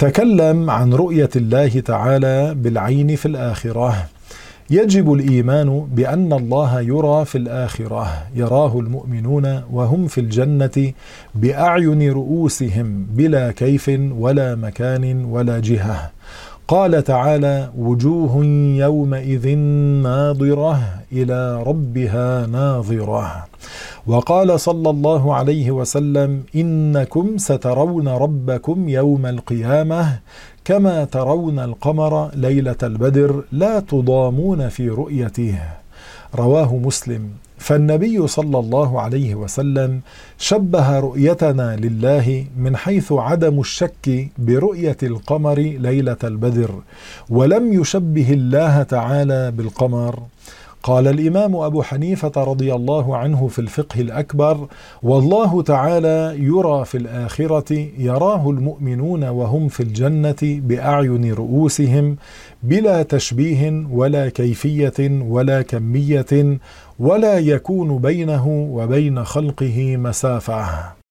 تكلم عن رؤية الله تعالى بالعين في الآخرة. يجب الإيمان بأن الله يرى في الآخرة، يراه المؤمنون وهم في الجنة بأعين رؤوسهم بلا كيف ولا مكان ولا جهة. قال تعالى: وجوه يومئذ ناظرة إلى ربها ناظرة. وقال صلى الله عليه وسلم: إنكم سترون ربكم يوم القيامة كما ترون القمر ليلة البدر لا تضامون في رؤيته. رواه مسلم. فالنبي صلى الله عليه وسلم شبه رؤيتنا لله من حيث عدم الشك برؤية القمر ليلة البدر، ولم يشبه الله تعالى بالقمر. قال الإمام أبو حنيفة رضي الله عنه في الفقه الأكبر: والله تعالى يرى في الآخرة يراه المؤمنون وهم في الجنة بأعين رؤوسهم بلا تشبيه ولا كيفية ولا كمية، ولا يكون بينه وبين خلقه مسافة.